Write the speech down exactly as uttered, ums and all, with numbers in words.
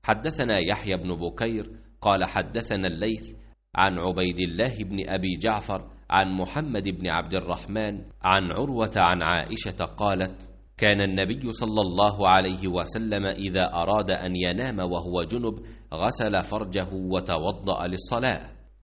حدثنا يحيى بن بكير قال حدثنا الليث عن عبيد الله بن أبي جعفر عن محمد بن عبد الرحمن عن عروة عن عائشة قالت: كان النبي صلى الله عليه وسلم إذا أراد أن ينام وهو جنب غسل فرجه وتوضأ للصلاة.